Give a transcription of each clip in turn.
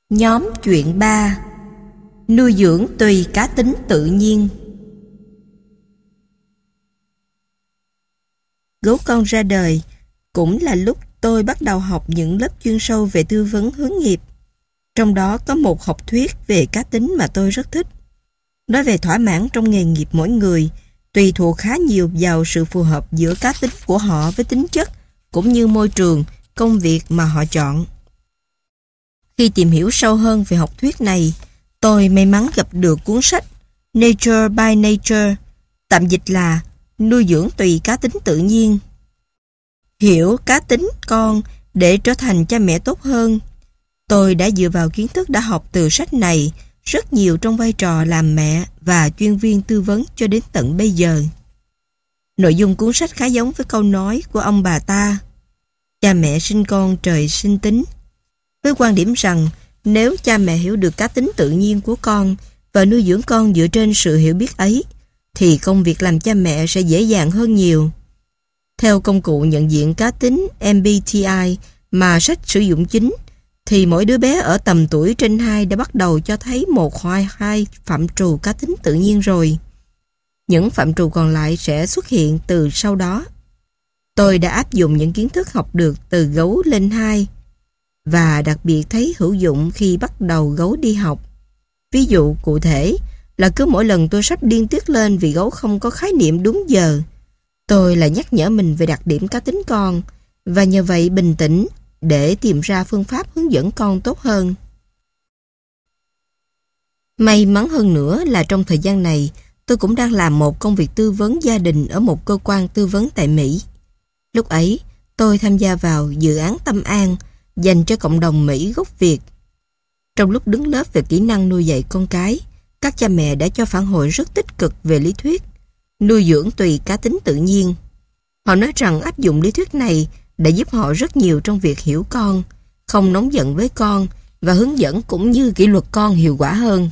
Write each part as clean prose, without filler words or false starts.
Nhóm chuyện 3. Nuôi dưỡng tùy cá tính tự nhiên. Gấu con ra đời cũng là lúc tôi bắt đầu học những lớp chuyên sâu về tư vấn hướng nghiệp. Trong đó có một học thuyết về cá tính mà tôi rất thích. Nói về thỏa mãn trong nghề nghiệp mỗi người tùy thuộc khá nhiều vào sự phù hợp giữa cá tính của họ với tính chất cũng như môi trường, công việc mà họ chọn. Khi tìm hiểu sâu hơn về học thuyết này, tôi may mắn gặp được cuốn sách Nature by Nature, tạm dịch là Nuôi dưỡng tùy cá tính tự nhiên. Hiểu cá tính con để trở thành cha mẹ tốt hơn. Tôi đã dựa vào kiến thức đã học từ sách này rất nhiều trong vai trò làm mẹ và chuyên viên tư vấn cho đến tận bây giờ. Nội dung cuốn sách khá giống với câu nói của ông bà ta: cha mẹ sinh con trời sinh tính, với quan điểm rằng nếu cha mẹ hiểu được cá tính tự nhiên của con và nuôi dưỡng con dựa trên sự hiểu biết ấy, thì công việc làm cha mẹ sẽ dễ dàng hơn nhiều. Theo công cụ nhận diện cá tính MBTI mà sách sử dụng chính, thì mỗi đứa bé ở tầm tuổi trên 2 đã bắt đầu cho thấy một hoặc hai phạm trù cá tính tự nhiên rồi. Những phạm trù còn lại sẽ xuất hiện từ sau đó. Tôi đã áp dụng những kiến thức học được từ gấu lên 2 và đặc biệt thấy hữu dụng khi bắt đầu gấu đi học. Ví dụ cụ thể là cứ mỗi lần tôi sắp điên tiết lên vì gấu không có khái niệm đúng giờ, tôi lại nhắc nhở mình về đặc điểm cá tính con và nhờ vậy bình tĩnh để tìm ra phương pháp hướng dẫn con tốt hơn. May mắn hơn nữa là trong thời gian này tôi cũng đang làm một công việc tư vấn gia đình ở một cơ quan tư vấn tại Mỹ. Lúc ấy tôi tham gia vào dự án Tâm An dành cho cộng đồng Mỹ gốc Việt. Trong lúc đứng lớp về kỹ năng nuôi dạy con cái, các cha mẹ đã cho phản hồi rất tích cực về lý thuyết nuôi dưỡng tùy cá tính tự nhiên. Họ nói rằng áp dụng lý thuyết này đã giúp họ rất nhiều trong việc hiểu con, không nóng giận với con và hướng dẫn cũng như kỷ luật con hiệu quả hơn.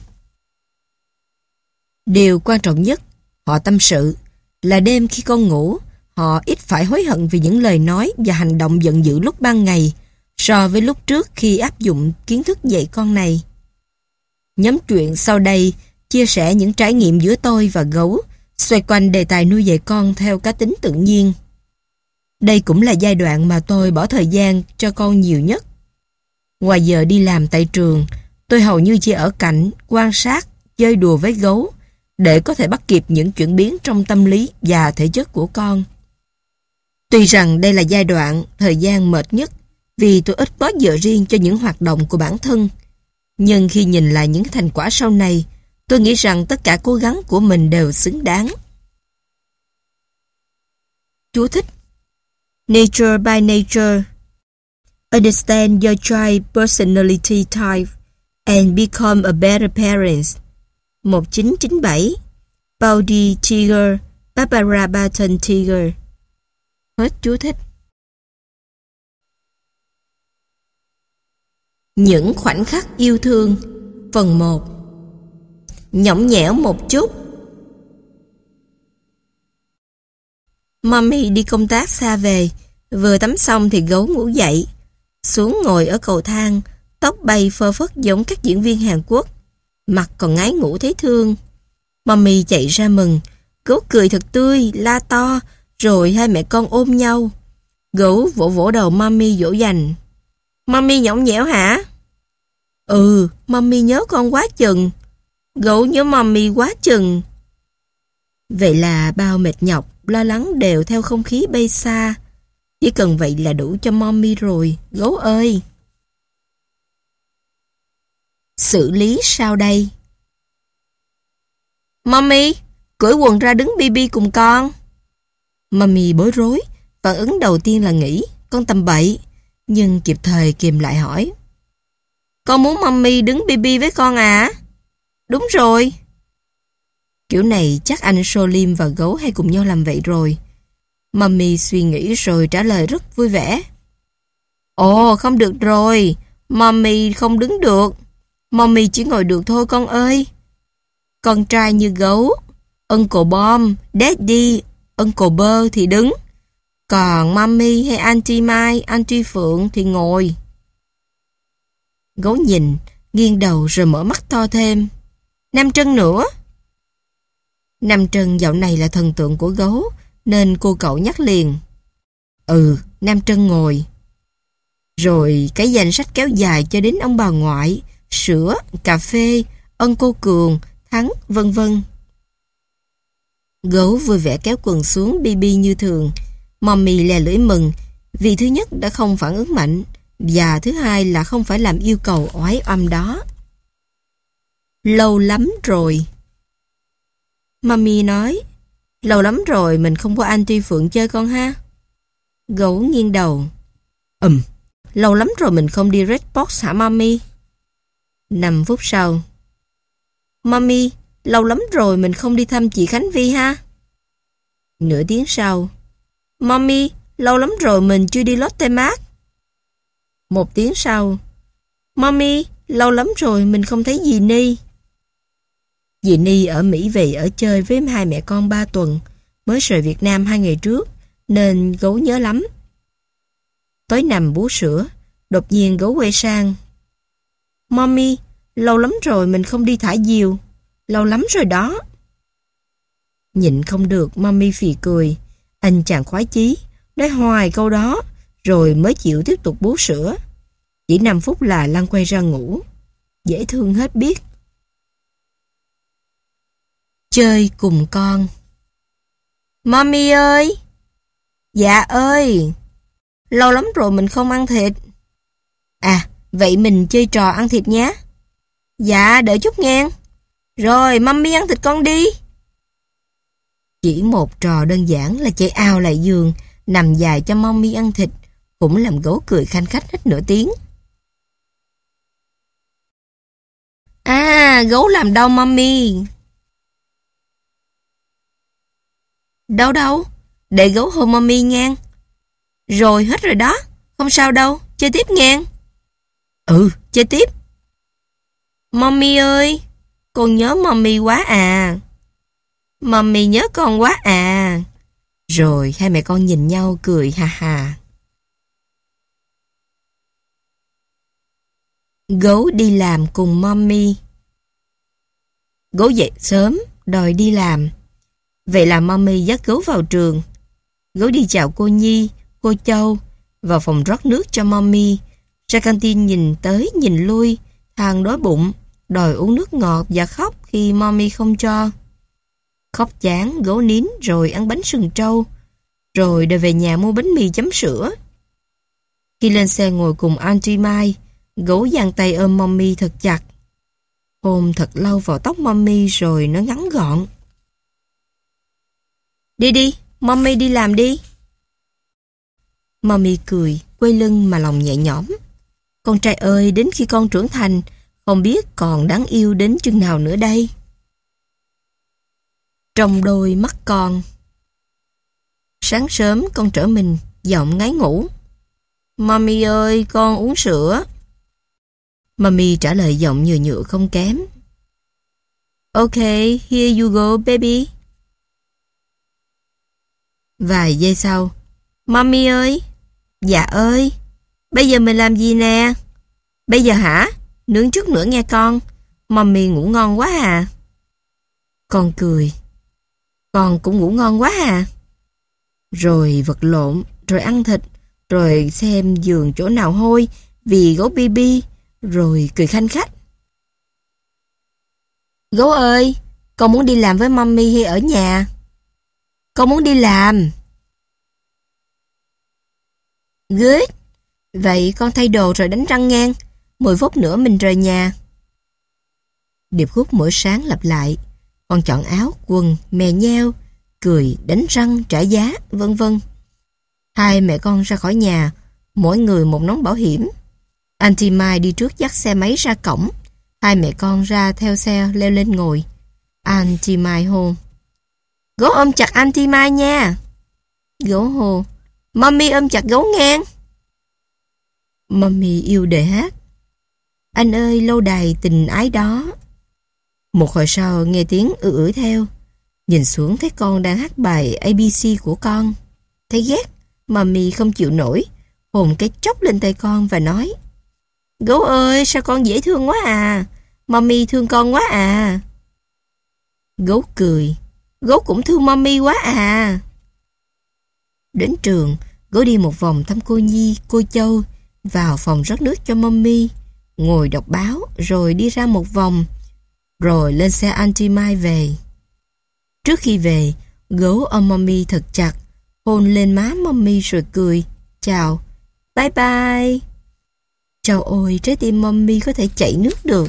Điều quan trọng nhất, họ tâm sự, là đêm khi con ngủ, họ ít phải hối hận vì những lời nói và hành động giận dữ lúc ban ngày so với lúc trước khi áp dụng kiến thức dạy con này. Nhóm chuyện sau đây chia sẻ những trải nghiệm giữa tôi và gấu xoay quanh đề tài nuôi dạy con theo cá tính tự nhiên. Đây cũng là giai đoạn mà tôi bỏ thời gian cho con nhiều nhất. Ngoài giờ đi làm tại trường, tôi hầu như chỉ ở cạnh, quan sát, chơi đùa với gấu để có thể bắt kịp những chuyển biến trong tâm lý và thể chất của con. Tuy rằng đây là giai đoạn thời gian mệt nhất vì tôi ít có giờ riêng cho những hoạt động của bản thân, nhưng khi nhìn lại những thành quả sau này, tôi nghĩ rằng tất cả cố gắng của mình đều xứng đáng. Chú thích: Nature by Nature. Understand your child personality type and become a better parent. 1997. Bowdy Tiger, Barbara Barton Tiger. Hết chú thích. Những khoảnh khắc yêu thương. Phần 1. Nhõng nhẽo một chút. Mommy đi công tác xa về, vừa tắm xong thì gấu ngủ dậy, xuống ngồi ở cầu thang, tóc bay phơ phất giống các diễn viên Hàn Quốc, mặt còn ngái ngủ thấy thương. Mommy chạy ra mừng, gấu cười thật tươi, la to, rồi hai mẹ con ôm nhau. Gấu vỗ vỗ đầu Mommy dỗ dành. Mommy nhõng nhẽo hả? Ừ, Mommy nhớ con quá chừng. Gấu nhớ Mommy quá chừng. Vậy là bao mệt nhọc, lo lắng đều theo không khí bay xa. Chỉ cần vậy là đủ cho Mommy rồi, gấu ơi. Xử lý sao đây? Mommy, cởi quần ra đứng bi bi cùng con. Mommy bối rối, phản ứng đầu tiên là nghĩ con tầm bậy, nhưng kịp thời kìm lại hỏi: Con muốn Mommy đứng bi bi với con à? Đúng rồi. Kiểu này chắc anh Solim và gấu hay cùng nhau làm vậy rồi. Mommy suy nghĩ rồi trả lời rất vui vẻ: Ồ, không được rồi, Mommy không đứng được. Mommy chỉ ngồi được thôi con ơi. Con trai như gấu, Uncle Bom, Daddy, Uncle Bơ thì đứng. Còn Mommy hay Auntie Mai, Auntie Phượng thì ngồi. Gấu nhìn, nghiêng đầu rồi mở mắt to thêm. Nam Trân nữa. Nam Trân dạo này là thần tượng của gấu, nên cô cậu nhắc liền. Ừ, Nam Trân ngồi. Rồi cái danh sách kéo dài cho đến ông bà ngoại, sữa, cà phê, ân cô Cường, Thắng, vân vân. Gấu vui vẻ kéo quần xuống Bibi như thường. Mommy lè lưỡi mừng, vì thứ nhất đã không phản ứng mạnh, và thứ hai là không phải làm yêu cầu oái oăm đó. Lâu lắm rồi. Mommy nói, lâu lắm rồi mình không có Auntie Phượng chơi con ha. Gấu nghiêng đầu. Lâu lắm rồi mình không đi Red Box hả Mommy? 5 phút sau. Mommy, lâu lắm rồi mình không đi thăm chị Khánh Vi ha. Nửa tiếng sau. Mommy, lâu lắm rồi mình chưa đi Lotte Mart. 1 tiếng sau. Mommy, lâu lắm rồi mình không thấy dì Ni. Dì Ni ở Mỹ về ở chơi với hai mẹ con 3 tuần, mới rời Việt Nam 2 ngày trước, nên gấu nhớ lắm. Tối nằm bú sữa, đột nhiên gấu quay sang. Mommy, lâu lắm rồi mình không đi thả diều. Lâu lắm rồi đó. Nhịn không được, Mommy phì cười. Anh chàng khoái chí, nói hoài câu đó, rồi mới chịu tiếp tục bú sữa. Chỉ 5 phút là lăn quay ra ngủ. Dễ thương hết biết. Chơi cùng con. Mommy ơi! Dạ ơi! Lâu lắm rồi mình không ăn thịt. À, vậy mình chơi trò ăn thịt nhé. Dạ, đợi chút nghe. Rồi, Mommy ăn thịt con đi. Chỉ một trò đơn giản là chạy ao lại giường, nằm dài cho Mommy ăn thịt, cũng làm gấu cười khanh khách hết nửa tiếng. À, gấu làm đau Mommy. Đâu đâu, để gấu hôn Mommy ngang. Rồi hết rồi đó, không sao đâu, chơi tiếp ngang. Ừ, chơi tiếp. Mommy ơi, con nhớ Mommy quá à. Mommy nhớ con quá à. Rồi hai mẹ con nhìn nhau cười ha ha. Gấu đi làm cùng Mommy. Gấu dậy sớm, đòi đi làm. Vậy là Mommy dắt gấu vào trường. Gấu đi chào cô Nhi, cô Châu, vào phòng rót nước cho Mommy. Ra canteen nhìn tới nhìn lui, than đói bụng, đòi uống nước ngọt và khóc khi Mommy không cho. Khóc chán, gấu nín rồi ăn bánh sừng trâu, rồi đòi về nhà mua bánh mì chấm sữa. Khi lên xe ngồi cùng Auntie Mai, gấu giang tay ôm Mommy thật chặt. Hôn thật lâu vào tóc Mommy rồi nó ngắn gọn. Đi đi, Mommy đi làm đi. Mommy cười, quay lưng mà lòng nhẹ nhõm. Con trai ơi, đến khi con trưởng thành, không biết còn đáng yêu đến chừng nào nữa đây. Trong đôi mắt con. Sáng sớm con trở mình, giọng ngái ngủ. Mommy ơi, con uống sữa. Mommy trả lời giọng nhựa nhựa không kém. Okay, here you go, baby. Vài giây sau. Mommy ơi. Dạ ơi. Bây giờ mình làm gì nè? Bây giờ hả? Nướng chút nữa nghe con. Mommy ngủ ngon quá à. Con cười. Con cũng ngủ ngon quá à. Rồi vật lộn, rồi ăn thịt, rồi xem giường chỗ nào hôi vì gấu Bibi, rồi cười khanh khách. Gấu ơi, con muốn đi làm với Mommy hay ở nhà? Con muốn đi làm. Good. Vậy con thay đồ rồi đánh răng ngang. 10 phút nữa mình rời nhà. Điệp khúc mỗi sáng lặp lại. Con chọn áo, quần, mè nheo, cười, đánh răng, trả giá, vân vân. Hai mẹ con ra khỏi nhà, mỗi người một nón bảo hiểm. Auntie Mai đi trước dắt xe máy ra cổng. Hai mẹ con ra theo xe leo lên ngồi. Auntie Mai hô. Gấu ôm chặt Auntie Mai nha. Gấu hô. Mommy ôm chặt gấu ngang. Mommy yêu đề hát. Anh ơi lâu đài tình ái đó. Một hồi sau nghe tiếng ử theo. Nhìn xuống thấy con đang hát bài ABC của con. Thấy ghét, Mommy không chịu nổi, hồn cái chốc lên tay con và nói. Gấu ơi, sao con dễ thương quá à. Mommy thương con quá à. Gấu cười. Gấu cũng thương mommy quá à. Đến trường, gấu đi một vòng thăm cô Nhi, cô Châu, vào phòng rót nước cho mommy, ngồi đọc báo, rồi đi ra một vòng, rồi lên xe Auntie Mai về. Trước khi về, gấu ôm mommy thật chặt, hôn lên má mommy rồi cười. Chào, bye bye. Trời ơi, trái tim mommy có thể chảy nước được.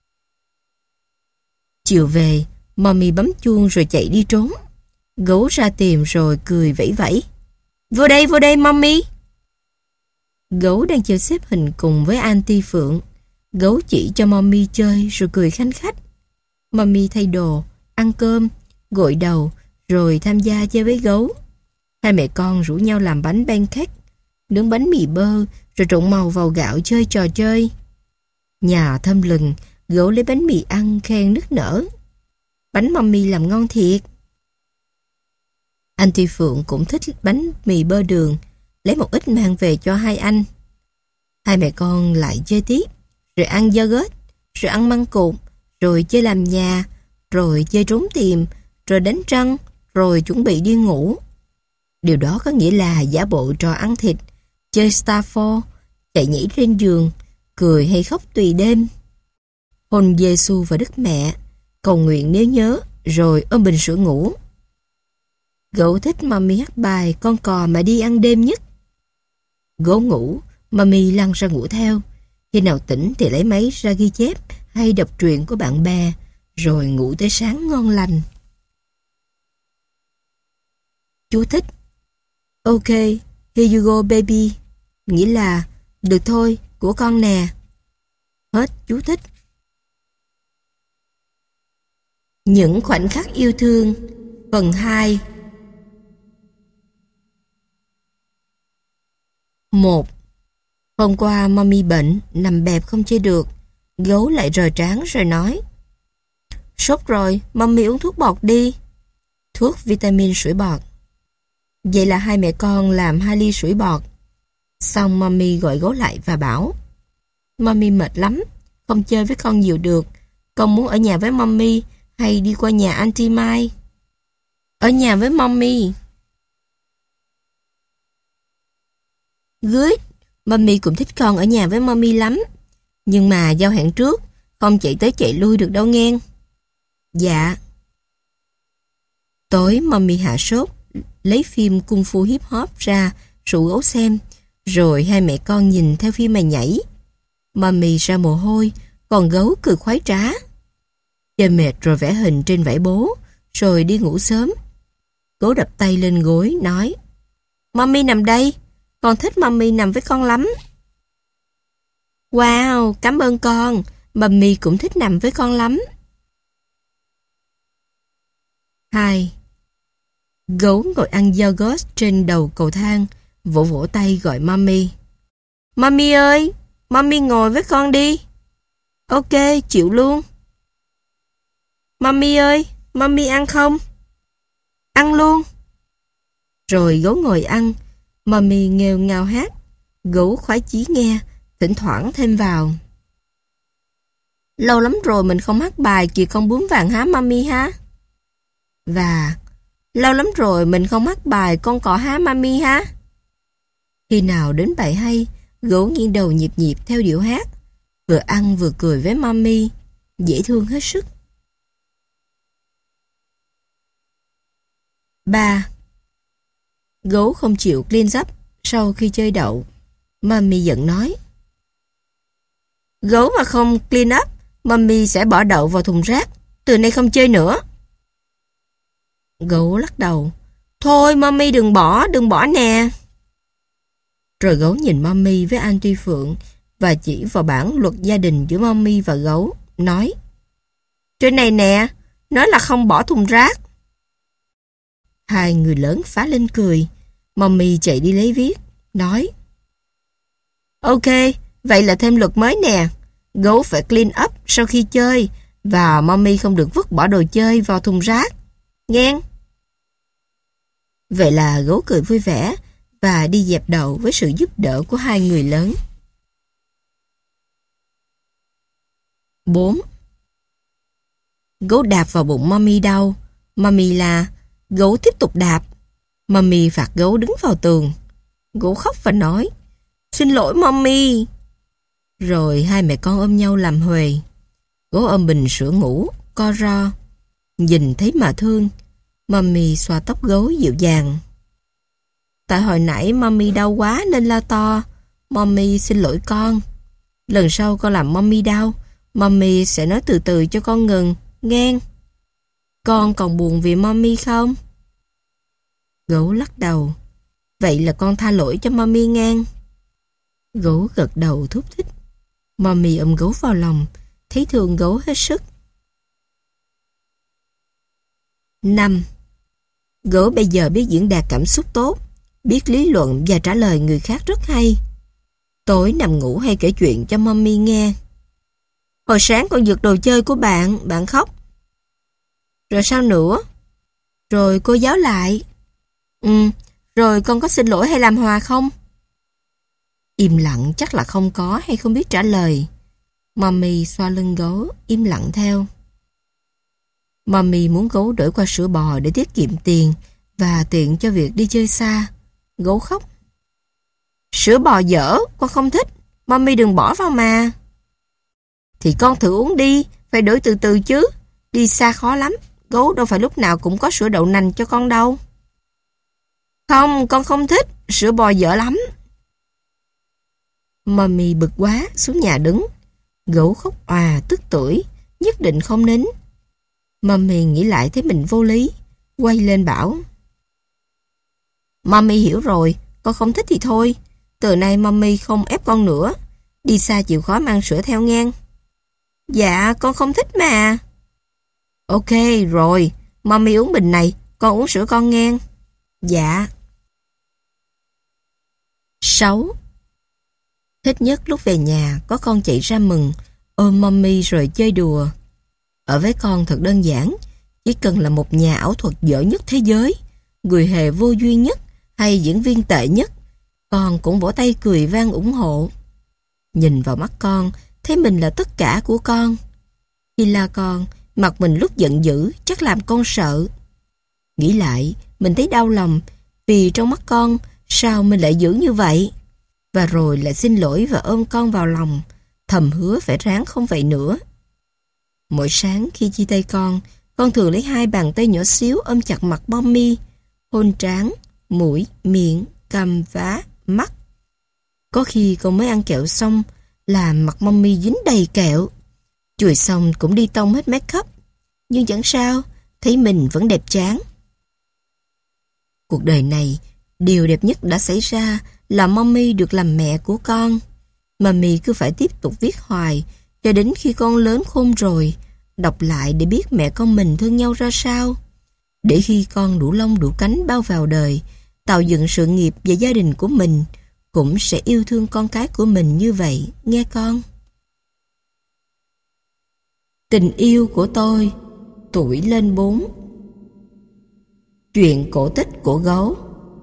Chiều về, mommy bấm chuông rồi chạy đi trốn. Gấu ra tìm rồi cười vẫy vẫy. Vô đây mommy. Gấu đang chơi xếp hình cùng với Auntie Phượng. Gấu chỉ cho mommy chơi rồi cười khanh khách. Mommy thay đồ, ăn cơm, gội đầu, rồi tham gia chơi với gấu. Hai mẹ con rủ nhau làm bánh pancake, nướng bánh mì bơ, rồi trộn màu vào gạo chơi trò chơi. Nhà thơm lừng, gấu lấy bánh mì ăn khen nức nở. Bánh mommy làm ngon thiệt. Auntie Phượng cũng thích bánh mì bơ đường, lấy một ít mang về cho hai anh. Hai mẹ con lại chơi tiếp, rồi ăn yogurt, rồi ăn măng cụt, rồi chơi làm nhà, rồi chơi trốn tìm, rồi đánh răng, rồi chuẩn bị đi ngủ. Điều đó có nghĩa là giả bộ trò ăn thịt, chơi Starfall, chạy nhảy trên giường, cười hay khóc tùy đêm. Hôn Giê-xu và Đức Mẹ, cầu nguyện nếu nhớ, rồi ôm bình sữa ngủ. Gấu thích mommy hát bài con cò mà đi ăn đêm nhất. Gấu ngủ, mommy lăn ra ngủ theo. Khi nào tỉnh thì lấy máy ra ghi chép hay đọc truyện của bạn bè, rồi ngủ tới sáng ngon lành. Chú thích. Ok, here you go baby. Nghĩa là, được thôi, của con nè. Hết chú thích. Những khoảnh khắc yêu thương. Phần 2. 1. Hôm qua mommy bệnh, nằm bẹp không chơi được. Gấu lại rời trán rồi nói. Sốt rồi, mommy uống thuốc bọt đi. Thuốc vitamin sủi bọt. Vậy là hai mẹ con làm 2 ly sủi bọt. Xong mommy gọi gấu lại và bảo. Mommy mệt lắm, không chơi với con nhiều được. Con muốn ở nhà với mommy hay đi qua nhà Auntie Mai? Ở nhà với mommy. Good, mommy cũng thích con ở nhà với mommy lắm. Nhưng mà giao hẹn trước, không chạy tới chạy lui được đâu nghe. Dạ. Tối mommy hạ sốt, lấy phim Kung Fu Hip Hop ra, rủ gấu xem, rồi hai mẹ con nhìn theo phim mà nhảy. Mommy ra mồ hôi, còn gấu cười khoái trá. Chơi mệt rồi vẽ hình trên vải bố, rồi đi ngủ sớm. Gấu đập tay lên gối, nói. Mommy nằm đây, con thích mommy nằm với con lắm. Wow, cảm ơn con, mommy cũng thích nằm với con lắm. 2. Gấu ngồi ăn yogurt trên đầu cầu thang, vỗ vỗ tay gọi mommy. Mommy ơi, mommy ngồi với con đi. Ok, chịu luôn. Mommy ơi, mommy ăn không? Ăn luôn. Rồi gấu ngồi ăn, mommy nghêu ngao hát. Gấu khoái chí nghe, thỉnh thoảng thêm vào. Lâu lắm rồi mình không hát bài Kìa Con Bướm Vàng há mommy há. Và lâu lắm rồi mình không hát bài Con Cò há mommy há. Khi nào đến bài hay, gấu nghiêng đầu nhịp nhịp theo điệu hát, vừa ăn vừa cười với mommy, dễ thương hết sức. 3. Gấu không chịu clean up sau khi chơi đậu. Mommy giận nói. Gấu mà không clean up, mommy sẽ bỏ đậu vào thùng rác. Từ nay không chơi nữa. Gấu lắc đầu. Thôi mommy đừng bỏ nè. Rồi gấu nhìn mommy với Auntie Phượng và chỉ vào bản luật gia đình giữa mommy và gấu, nói. Trên này nè, nói là không bỏ thùng rác. Hai người lớn phá lên cười. Mommy chạy đi lấy viết, nói. Ok, vậy là thêm luật mới nè. Gấu phải clean up sau khi chơi và mommy không được vứt bỏ đồ chơi vào thùng rác. Nghe? Vậy là gấu cười vui vẻ và đi dẹp đậu với sự giúp đỡ của hai người lớn. 4. Gấu đạp vào bụng Mommy đau. Mommy la. Gấu tiếp tục đạp. Mommy phạt gấu đứng vào tường. Gấu khóc và nói: "Xin lỗi Mommy." Rồi hai mẹ con ôm nhau làm huề. Gấu ôm bình sữa ngủ, co ro. Nhìn thấy mà thương. Mommy xoa tóc gấu dịu dàng. Tại hồi nãy Mommy đau quá nên la to. Mommy xin lỗi con. Lần sau con làm Mommy đau, Mommy sẽ nói từ từ cho con ngừng, nghe. Con còn buồn vì Mommy không? Gấu lắc đầu. Vậy là con tha lỗi cho Mommy nghe. Gấu gật đầu thúc thích. Mommy ôm gấu vào lòng, thấy thương gấu hết sức. 5. Gấu bây giờ biết diễn đạt cảm xúc tốt, biết lý luận và trả lời người khác rất hay. Tối nằm ngủ hay kể chuyện cho Mommy nghe. Hồi sáng con giật đồ chơi của bạn, bạn khóc. Rồi sao nữa? Rồi cô giáo lại. Rồi con có xin lỗi hay làm hòa không? Im lặng chắc là không có hay không biết trả lời. Mommy xoa lưng gấu, im lặng theo. Mommy muốn gấu đổi qua sữa bò để tiết kiệm tiền và tiện cho việc đi chơi xa. Gấu khóc. Sữa bò dở, con không thích. Mommy đừng bỏ vào mà. Thì con thử uống đi, phải đổi từ từ chứ. Đi xa khó lắm, gấu đâu phải lúc nào cũng có sữa đậu nành cho con đâu. Không, con không thích, sữa bò dở lắm. Mommy bực quá, xuống nhà đứng. Gấu khóc òa, tức tưởi, nhất định không nín. Mommy nghĩ lại thấy mình vô lý, quay lên bảo. Mommy hiểu rồi, con không thích thì thôi. Từ nay Mommy không ép con nữa. Đi xa chịu khó mang sữa theo ngang. Dạ, con không thích mà. Ok, rồi, Mommy uống bình này, con uống sữa con ngang. Dạ. 6. Thích nhất lúc về nhà có con chạy ra mừng, ôm Mommy rồi chơi đùa. Ở với con thật đơn giản, chỉ cần là một nhà ảo thuật dở nhất thế giới, người hề vô duyên nhất hay diễn viên tệ nhất, con cũng vỗ tay cười vang ủng hộ. Nhìn vào mắt con, thấy mình là tất cả của con. Khi la con, mặt mình lúc giận dữ chắc làm con sợ. Nghĩ lại, mình thấy đau lòng, vì trong mắt con, sao mình lại dữ như vậy? Và rồi lại xin lỗi và ôm con vào lòng, thầm hứa phải ráng không vậy nữa. Mỗi sáng khi chia tay con thường lấy hai bàn tay nhỏ xíu ôm chặt mặt Mommy, hôn trán, mũi, miệng, cằm, vá, mắt. Có khi con mới ăn kẹo xong, làm mặt Mommy dính đầy kẹo. Chùi xong cũng đi tông hết make up. Nhưng chẳng sao, thấy mình vẫn đẹp chán. Cuộc đời này, điều đẹp nhất đã xảy ra là Mommy được làm mẹ của con. Mommy cứ phải tiếp tục viết hoài, cho đến khi con lớn khôn rồi, đọc lại để biết mẹ con mình thương nhau ra sao. Để khi con đủ lông đủ cánh bao vào đời, tạo dựng sự nghiệp và gia đình của mình, cũng sẽ yêu thương con cái của mình như vậy, nghe con. Tình yêu của tôi, tuổi lên 4. Chuyện cổ tích của gấu.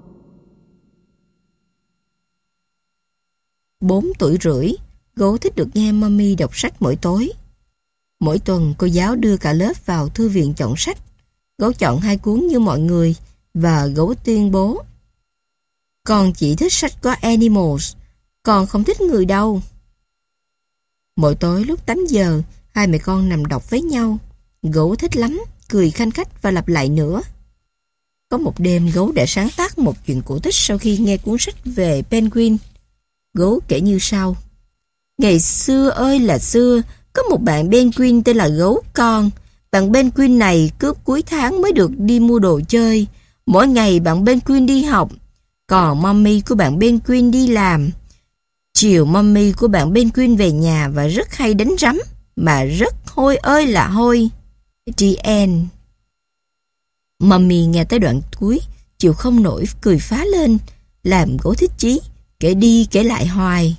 4 tuổi rưỡi, gấu thích được nghe Mommy đọc sách mỗi tối. Mỗi tuần cô giáo đưa cả lớp vào thư viện chọn sách. Gấu chọn 2 cuốn như mọi người và gấu tuyên bố: con chỉ thích sách có animals, con không thích người đâu. Mỗi tối lúc 8 giờ, hai mẹ con nằm đọc với nhau. Gấu thích lắm, cười khanh khách và lặp lại nữa. Có một đêm gấu đã sáng tác một chuyện cổ tích sau khi nghe cuốn sách về penguin. Gấu kể như sau: ngày xưa ơi là xưa, có một bạn penguin tên là gấu con. Bạn penguin này cứ cuối tháng mới được đi mua đồ chơi. Mỗi ngày bạn penguin đi học, còn mommy của bạn penguin đi làm. Chiều mommy của bạn penguin về nhà và rất hay đánh rắm, mà rất hôi ơi là hôi. The end. Mommy nghe tới đoạn cuối, chịu không nổi cười phá lên, làm gấu thích chí, kể đi kể lại hoài.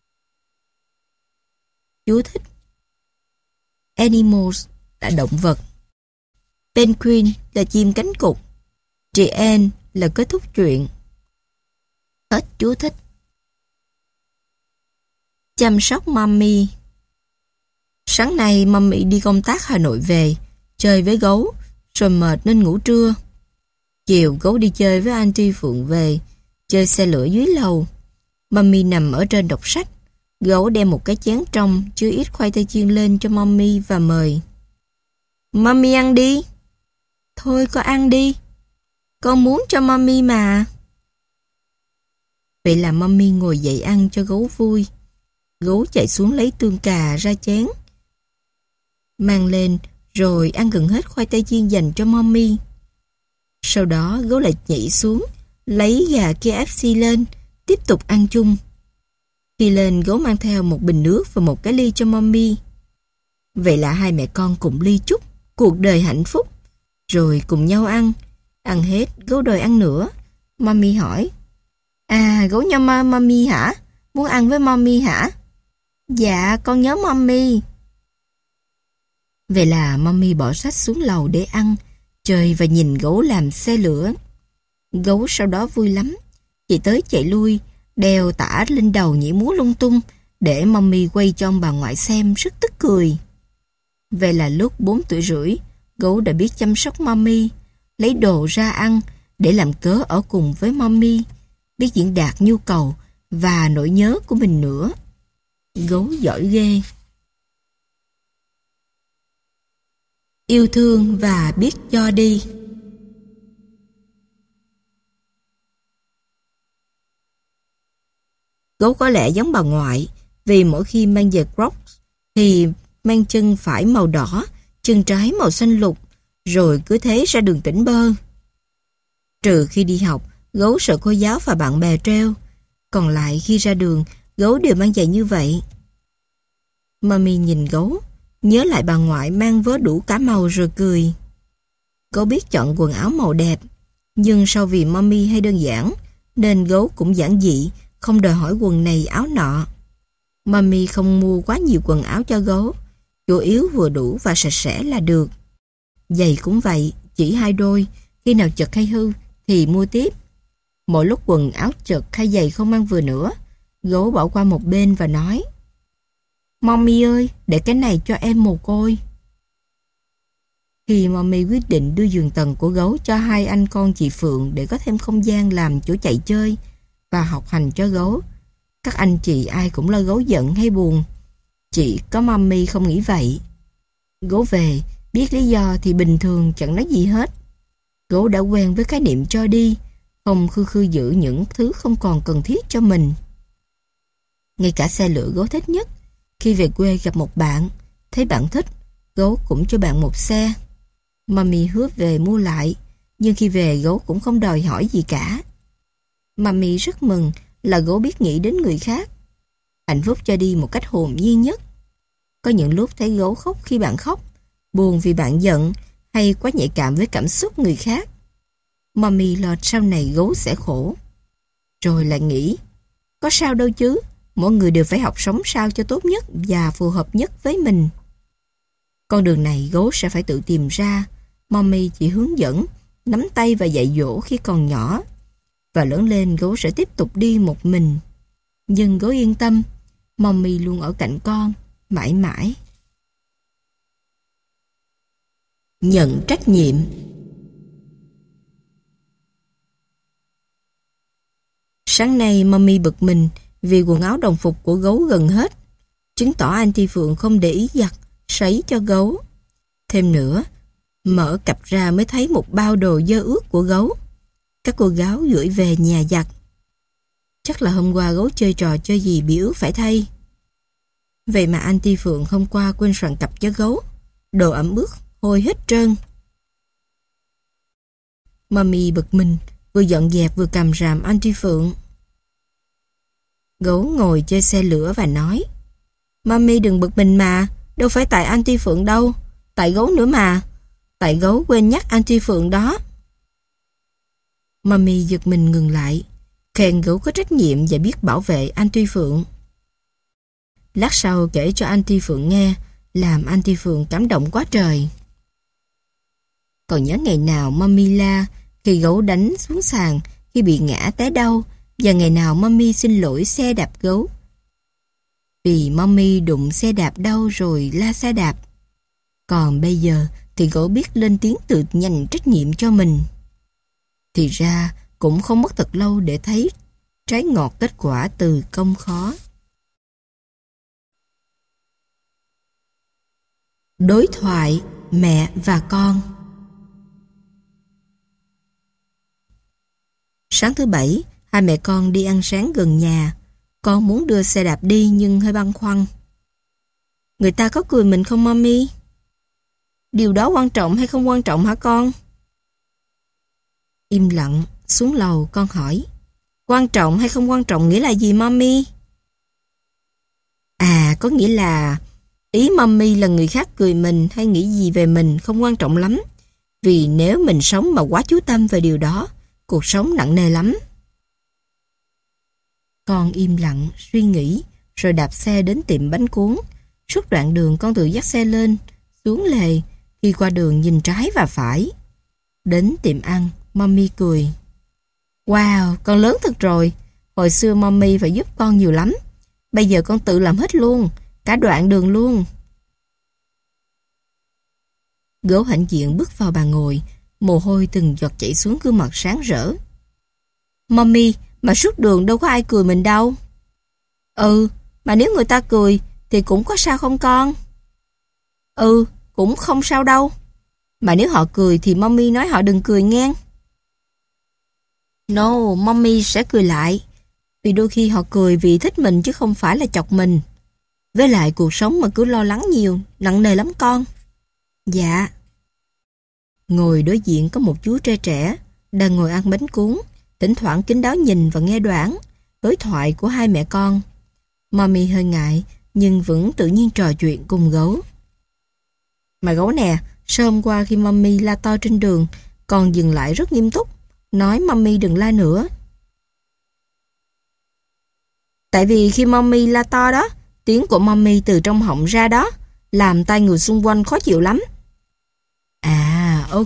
Chú thích: animals là động vật, penguin là chim cánh cụt, the end là kết thúc chuyện. Hết chú thích. Chăm sóc mommy. Sáng nay Mommy đi công tác Hà Nội về, chơi với gấu, rồi mệt nên ngủ trưa. Chiều gấu đi chơi với Auntie Phượng về, chơi xe lửa dưới lầu. Mommy nằm ở trên đọc sách. Gấu đem một cái chén trong chứa ít khoai tây chiên lên cho Mommy và mời. Mommy ăn đi. Thôi con ăn đi. Con muốn cho Mommy mà. Vậy là Mommy ngồi dậy ăn cho gấu vui. Gấu chạy xuống lấy tương cà ra chén, mang lên rồi ăn gần hết khoai tây chiên dành cho Mommy. Sau đó gấu lại nhảy xuống, lấy gà KFC lên, tiếp tục ăn chung. Khi lên, gấu mang theo một bình nước và một cái ly cho Mommy. Vậy là hai mẹ con cùng ly chúc cuộc đời hạnh phúc, rồi cùng nhau ăn. Ăn hết, gấu đòi ăn nữa. Mommy hỏi, gấu nhớ Mommy hả? Muốn ăn với Mommy hả? Dạ, con nhớ Mommy. Vậy là Mommy bỏ sách xuống lầu để ăn, chơi và nhìn gấu làm xe lửa. Gấu sau đó vui lắm, chạy tới chạy lui, đeo tả lên đầu nhảy múa lung tung, để Mommy quay cho ông bà ngoại xem, rất tức cười. Vậy là lúc 4 tuổi rưỡi, gấu đã biết chăm sóc Mommy, lấy đồ ra ăn để làm cớ ở cùng với Mommy, biết diễn đạt nhu cầu và nỗi nhớ của mình nữa. Gấu giỏi ghê. Yêu thương và biết cho đi. Gấu có lẽ giống bà ngoại, vì mỗi khi mang về Crocs thì mang chân phải màu đỏ, chân trái màu xanh lục, rồi cứ thế ra đường tỉnh bơ. Trừ khi đi học, gấu sợ cô giáo và bạn bè treo. Còn lại khi ra đường, gấu đều mang giày như vậy. Mommy nhìn gấu, nhớ lại bà ngoại mang vớ đủ cả màu rồi cười. Gấu biết chọn quần áo màu đẹp, nhưng sau vì Mommy hay đơn giản, nên gấu cũng giản dị, không đòi hỏi quần này áo nọ. Mommy không mua quá nhiều quần áo cho gấu, chủ yếu vừa đủ và sạch sẽ là được. Giày cũng vậy, chỉ 2 đôi, khi nào chật hay hư thì mua tiếp. Mỗi lúc quần áo chật hay giày không mang vừa nữa, gấu bỏ qua một bên và nói, Mommy ơi, để cái này cho em mồ côi. Khi Mommy quyết định đưa giường tầng của gấu cho hai anh con chị Phượng để có thêm không gian làm chỗ chạy chơi và học hành cho gấu, các anh chị ai cũng lo gấu giận hay buồn. Chỉ có Mommy không nghĩ vậy. Gấu về, biết lý do thì bình thường chẳng nói gì hết. Gấu đã quen với khái niệm cho đi, không khư khư giữ những thứ không còn cần thiết cho mình. Ngay cả xe lửa gấu thích nhất. Khi về quê gặp một bạn, thấy bạn thích, gấu cũng cho bạn một xe. Mommy hứa về mua lại, nhưng khi về gấu cũng không đòi hỏi gì cả. Mommy rất mừng là gấu biết nghĩ đến người khác. Hạnh phúc cho đi một cách hồn nhiên nhất. Có những lúc thấy gấu khóc khi bạn khóc, buồn vì bạn giận, hay quá nhạy cảm với cảm xúc người khác. Mommy lo sau này gấu sẽ khổ. Rồi lại nghĩ, có sao đâu chứ, mỗi người đều phải học sống sao cho tốt nhất và phù hợp nhất với mình. Con đường này gấu sẽ phải tự tìm ra. Mommy chỉ hướng dẫn, nắm tay và dạy dỗ khi còn nhỏ. Và lớn lên gấu sẽ tiếp tục đi một mình. Nhưng gấu yên tâm, Mommy luôn ở cạnh con, mãi mãi. Nhận trách nhiệm. Sáng nay Mommy bực mình vì quần áo đồng phục của gấu gần hết, chứng tỏ Auntie Phượng không để ý giặt, sấy cho gấu. Thêm nữa, mở cặp ra mới thấy một bao đồ dơ ướt của gấu. Các cô gái gửi về nhà giặt. Chắc là hôm qua gấu chơi trò chơi gì bị ướt phải thay. Vậy mà Auntie Phượng hôm qua quên soạn cặp cho gấu. Đồ ẩm ướt, hôi hết trơn. Mommy bực mình, vừa dọn dẹp vừa cầm ràm Auntie Phượng. Gấu ngồi chơi xe lửa và nói, Mommy đừng bực mình mà, đâu phải tại Auntie Phượng đâu, tại gấu nữa mà, tại gấu quên nhắc Auntie Phượng đó. Mommy giật mình ngừng lại, khen gấu có trách nhiệm và biết bảo vệ Auntie Phượng. Lát sau kể cho Auntie Phượng nghe, làm Auntie Phượng cảm động quá trời. Còn nhớ ngày nào Mommy la khi gấu đánh xuống sàn khi bị ngã té đau, và ngày nào Mommy xin lỗi xe đạp gấu vì mommy đụng xe đạp đâu rồi la xe đạp. Còn bây giờ thì gấu biết lên tiếng tự nhành trách nhiệm cho mình. Thì ra cũng không mất thật lâu để thấy trái ngọt kết quả từ công khó. Đối thoại mẹ và con. Sáng thứ Bảy, hai mẹ con đi ăn sáng gần nhà. Con muốn đưa xe đạp đi nhưng hơi băn khoăn. Người ta có cười mình không mommy? Điều đó quan trọng hay không quan trọng hả con? Im lặng, xuống lầu con hỏi. Quan trọng hay không quan trọng nghĩa là gì mommy? À, có nghĩa là ý mommy là người khác cười mình hay nghĩ gì về mình không quan trọng lắm. Vì nếu mình sống mà quá chú tâm về điều đó, cuộc sống nặng nề lắm. Con im lặng, suy nghĩ, rồi đạp xe đến tiệm bánh cuốn. Suốt đoạn đường con tự dắt xe lên, xuống lề, khi qua đường nhìn trái và phải. Đến tiệm ăn, mommy cười. Wow, con lớn thật rồi. Hồi xưa mommy phải giúp con nhiều lắm. Bây giờ con tự làm hết luôn, cả đoạn đường luôn. Gấu hãnh diện bước vào bàn ngồi, mồ hôi từng giọt chảy xuống gương mặt sáng rỡ. Mommy, mà suốt đường đâu có ai cười mình đâu. Ừ, mà nếu người ta cười thì cũng có sao không con? Ừ, cũng không sao đâu. Mà nếu họ cười thì mommy nói họ đừng cười ngang. No, mommy sẽ cười lại. Vì đôi khi họ cười vì thích mình chứ không phải là chọc mình. Với lại cuộc sống mà cứ lo lắng nhiều, nặng nề lắm con. Dạ. Ngồi đối diện có một chú trai trẻ, đang ngồi ăn bánh cuốn, thỉnh thoảng kín đáo nhìn và nghe đoán đối thoại của hai mẹ con. Mommy hơi ngại, nhưng vẫn tự nhiên trò chuyện cùng gấu. Mà gấu nè, sao hôm qua khi mommy la to trên đường, con dừng lại rất nghiêm túc, nói mommy đừng la nữa. Tại vì khi mommy la to đó, tiếng của mommy từ trong họng ra đó, làm tai người xung quanh khó chịu lắm. À, ok.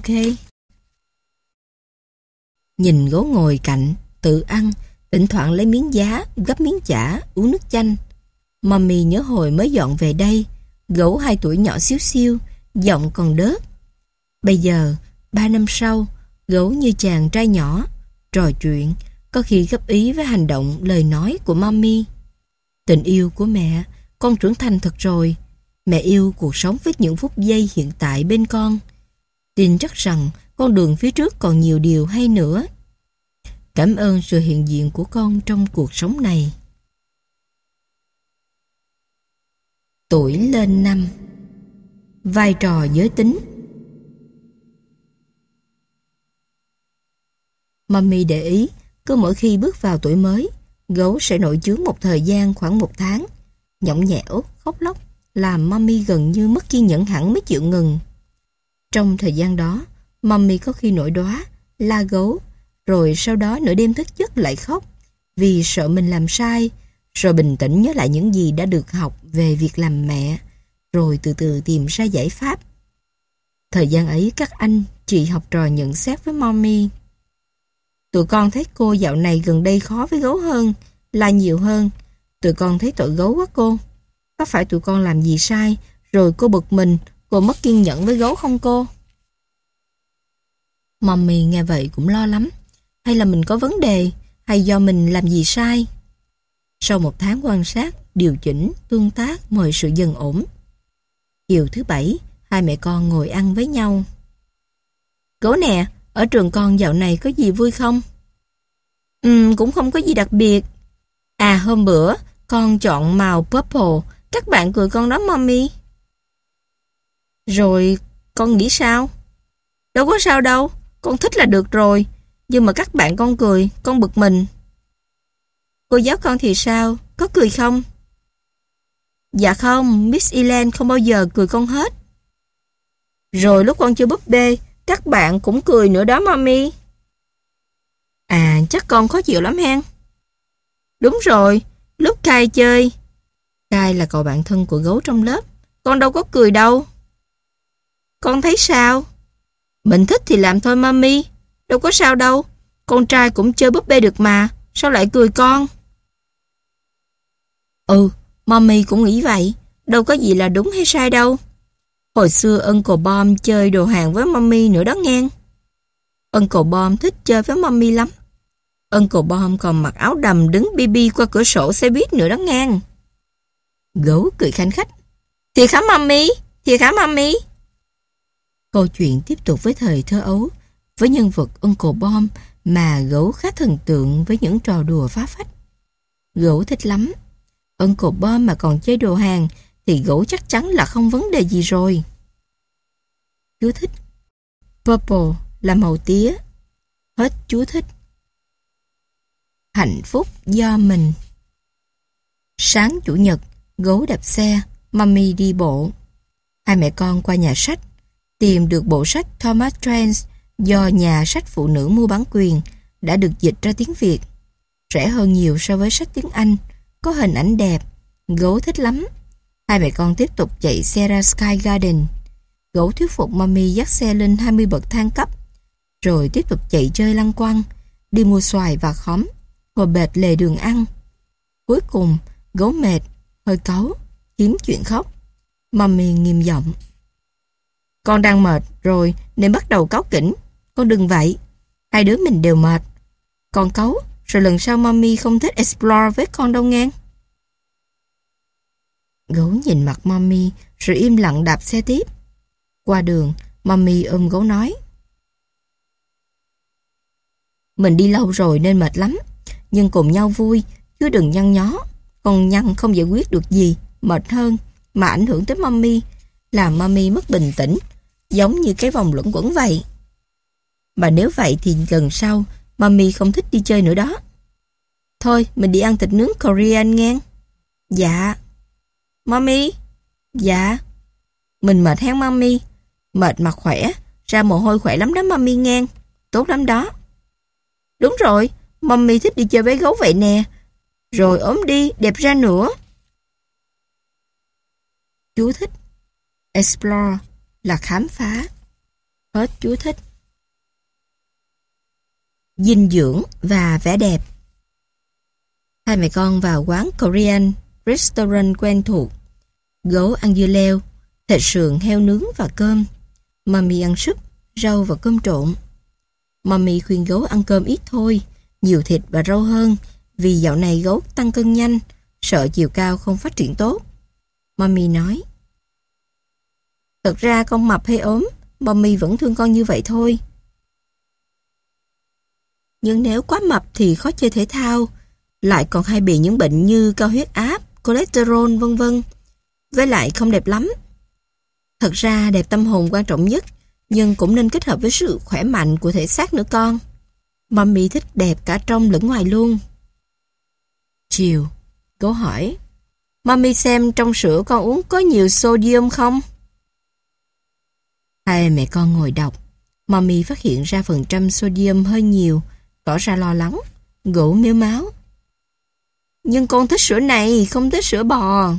Nhìn gấu ngồi cạnh, tự ăn, thỉnh thoảng lấy miếng giá, gắp miếng chả, uống nước chanh. Mommy nhớ hồi mới dọn về đây, gấu 2 tuổi nhỏ xíu xiu, giọng còn đớt. Bây giờ, 3 năm sau, gấu như chàng trai nhỏ, trò chuyện, có khi góp ý với hành động, lời nói của mommy. Tình yêu của mẹ, con trưởng thành thật rồi. Mẹ yêu cuộc sống với những phút giây hiện tại bên con. Tin chắc rằng con đường phía trước còn nhiều điều hay nữa. Cảm ơn sự hiện diện của con trong cuộc sống này. Tuổi lên năm. Vai trò giới tính. Mommy để ý, cứ mỗi khi bước vào tuổi mới, gấu sẽ nội chướng một thời gian khoảng 1 tháng. Nhõng nhẽo, khóc lóc, làm mommy gần như mất kiên nhẫn hẳn mới chịu ngừng. Trong thời gian đó, mommy có khi nổi đoá, la gấu, rồi sau đó nửa đêm thức giấc lại khóc, vì sợ mình làm sai, rồi bình tĩnh nhớ lại những gì đã được học về việc làm mẹ, rồi từ từ tìm ra giải pháp. Thời gian ấy các anh, chị học trò nhận xét với mommy. Tụi con thấy cô dạo này gần đây khó với gấu hơn, la nhiều hơn. Tụi con thấy tội gấu quá cô. Có phải tụi con làm gì sai, rồi cô bực mình, cô mất kiên nhẫn với gấu không cô? Mommy nghe vậy cũng lo lắm. Hay là mình có vấn đề, hay do mình làm gì sai? Sau 1 tháng quan sát, điều chỉnh, tương tác, mọi sự dần ổn. Chiều thứ Bảy, hai mẹ con ngồi ăn với nhau. Gấu nè, ở trường con dạo này có gì vui không? Cũng không có gì đặc biệt. À, hôm bữa, con chọn màu purple, các bạn cười con đó mommy. Rồi, con nghĩ sao? Đâu có sao đâu, con thích là được rồi. Nhưng mà các bạn con cười, con bực mình. Cô giáo con thì sao? Có cười không? Dạ không, Miss Elen không bao giờ cười con hết. Rồi lúc con chơi búp bê, các bạn cũng cười nữa đó mommy. À, chắc con khó chịu lắm hen. Đúng rồi, lúc Kai chơi. Kai là cậu bạn thân của gấu trong lớp. Con đâu có cười đâu. Con thấy sao? Mình thích thì làm thôi mommy. Đâu có sao đâu. Con trai cũng chơi búp bê được mà. Sao lại cười con? Ừ, Mommy cũng nghĩ vậy. Đâu có gì là đúng hay sai đâu. Hồi xưa Uncle Bob chơi đồ hàng với Mommy nữa đó nghe. Uncle Bob thích chơi với Mommy lắm. Uncle Bob còn mặc áo đầm đứng bi bi qua cửa sổ xe buýt nữa đó nghe. Gấu cười khanh khách. Thiệt hả Mommy? Thiệt hả Mommy? Câu chuyện tiếp tục với thời thơ ấu, với nhân vật Uncle Bob mà gấu khá thần tượng với những trò đùa phá phách. Gấu thích lắm. Uncle Bob mà còn chơi đồ hàng thì gấu chắc chắn là không vấn đề gì rồi. Chú thích. Purple là màu tía. Hết chú thích. Hạnh phúc do mình. Sáng Chủ nhật, gấu đạp xe, Mommy đi bộ. Hai mẹ con qua nhà sách, tìm được bộ sách Thomas Trent do nhà sách phụ nữ mua bán quyền, đã được dịch ra tiếng Việt. Rẻ hơn nhiều so với sách tiếng Anh, có hình ảnh đẹp, gấu thích lắm. Hai mẹ con tiếp tục chạy xe ra Sky Garden. Gấu thuyết phục Mommy dắt xe lên 20 bậc thang cấp, rồi tiếp tục chạy chơi lăng quăng, đi mua xoài và khóm, ngồi bệt lề đường ăn. Cuối cùng, gấu mệt, hơi cáu, kiếm chuyện khóc. Mommy nghiêm giọng. Con đang mệt rồi nên bắt đầu cáu kỉnh. Con đừng vậy. Hai đứa mình đều mệt. Con cáu, rồi lần sau Mommy không thích explore với con đâu nghe. Gấu nhìn mặt Mommy rồi im lặng đạp xe tiếp. Qua đường, Mommy ôm gấu nói. Mình đi lâu rồi nên mệt lắm, nhưng cùng nhau vui, chứ đừng nhăn nhó. Con nhăn không giải quyết được gì, mệt hơn, mà ảnh hưởng tới Mommy, làm Mommy mất bình tĩnh, giống như cái vòng luẩn quẩn vậy. Mà nếu vậy thì lần sau, Mommy không thích đi chơi nữa đó. Thôi, mình đi ăn thịt nướng Korean nghe. Dạ. Mommy? Dạ. Mình mệt hén Mommy. Mệt mà khỏe, ra mồ hôi khỏe lắm đó Mommy nghe. Tốt lắm đó. Đúng rồi, Mommy thích đi chơi với gấu vậy nè. Rồi ốm đi, đẹp ra nữa. Chú thích. Explore là khám phá. Hết chú thích. Dinh dưỡng và vẻ đẹp. Hai mẹ con vào quán Korean restaurant quen thuộc. Gấu ăn dưa leo, thịt sườn heo nướng và cơm. Mommy ăn súp, rau và cơm trộn. Mommy khuyên gấu ăn cơm ít thôi, nhiều thịt và rau hơn, vì dạo này gấu tăng cân nhanh, sợ chiều cao không phát triển tốt. Mommy nói. Thật ra con mập hay ốm, Mommy vẫn thương con như vậy thôi. Nhưng nếu quá mập thì khó chơi thể thao, lại còn hay bị những bệnh như cao huyết áp, cholesterol vân vân. Với lại không đẹp lắm. Thật ra đẹp tâm hồn quan trọng nhất, nhưng cũng nên kết hợp với sự khỏe mạnh của thể xác nữa con. Mommy thích đẹp cả trong lẫn ngoài luôn. Chiều, gấu hỏi. Mommy xem trong sữa con uống có nhiều sodium không? Hai mẹ con ngồi đọc. Mommy phát hiện ra phần trăm sodium hơi nhiều, tỏ ra lo lắng. Gấu mếu máo. Nhưng con thích sữa này, không thích sữa bò.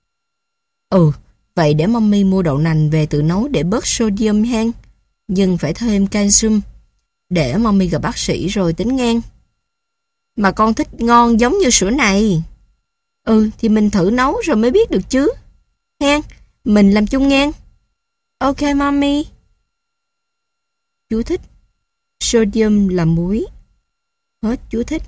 Vậy để Mommy mua đậu nành về tự nấu để bớt sodium hen. Nhưng phải thêm calcium. Để Mommy gặp bác sĩ rồi tính ngang. Mà con thích ngon giống như sữa này. Thì mình thử nấu rồi mới biết được chứ. Hen, mình làm chung ngang. Ok Mommy. Chú thích. Sodium là muối. Hết chú thích.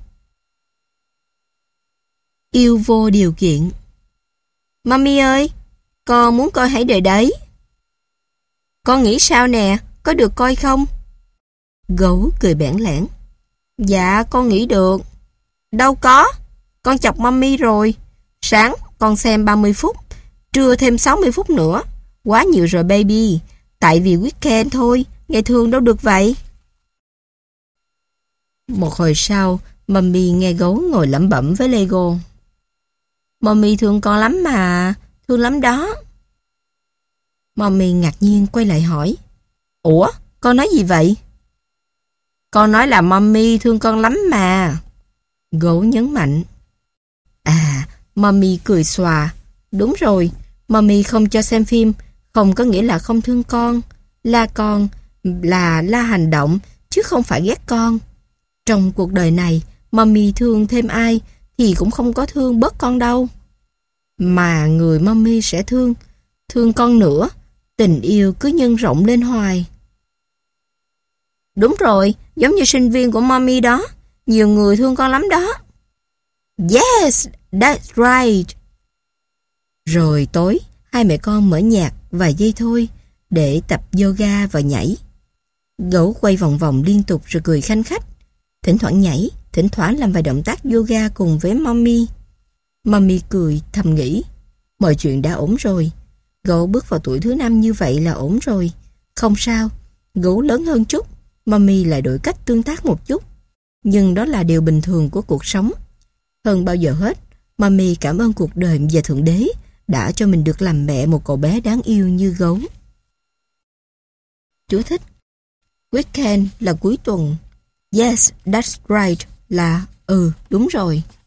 Yêu vô điều kiện. Mommy ơi, con muốn coi Hãy Đời Đấy. Con nghĩ sao nè, có được coi không? Gấu cười bẽn lẽn. Dạ, con nghĩ được. Đâu có, con chọc Mommy rồi. Sáng con xem 30 phút, trưa thêm 60 phút nữa. Quá nhiều rồi baby, tại vì weekend thôi, ngày thường đâu được vậy. Một hồi sau, Mommy nghe gấu ngồi lẩm bẩm với Lego. Mommy thương con lắm mà, thương lắm đó. Mommy ngạc nhiên quay lại hỏi. Ủa, con nói gì vậy? Con nói là Mommy thương con lắm mà. Gấu nhấn mạnh. Mommy cười xòa. Đúng rồi, Mommy không cho xem phim, không có nghĩa là không thương con. La con là la hành động, chứ không phải ghét con. Trong cuộc đời này, Mommy thương thêm ai thì cũng không có thương bớt con đâu. mà người mommy sẽ thương con nữa. Tình yêu cứ nhân rộng lên hoài. Đúng rồi, giống như sinh viên của mommy đó. Nhiều người thương con lắm đó. Yes, that's right. Rồi tối, hai mẹ con mở nhạc vài giây thôi để tập yoga và nhảy. Gấu quay vòng vòng liên tục rồi cười khanh khách. Thỉnh thoảng nhảy, thỉnh thoảng làm vài động tác yoga cùng với mommy. Mommy cười thầm nghĩ, mọi chuyện đã ổn rồi. Gấu bước vào tuổi thứ 5 như vậy là ổn rồi. Không sao, gấu lớn hơn chút, mommy lại đổi cách tương tác một chút. Nhưng đó là điều bình thường của cuộc sống. Hơn bao giờ hết, mommy cảm ơn cuộc đời và Thượng Đế đã cho mình được làm mẹ một cậu bé đáng yêu như gấu. Chú thích: Weekend là cuối tuần. Yes, that's right là đúng rồi.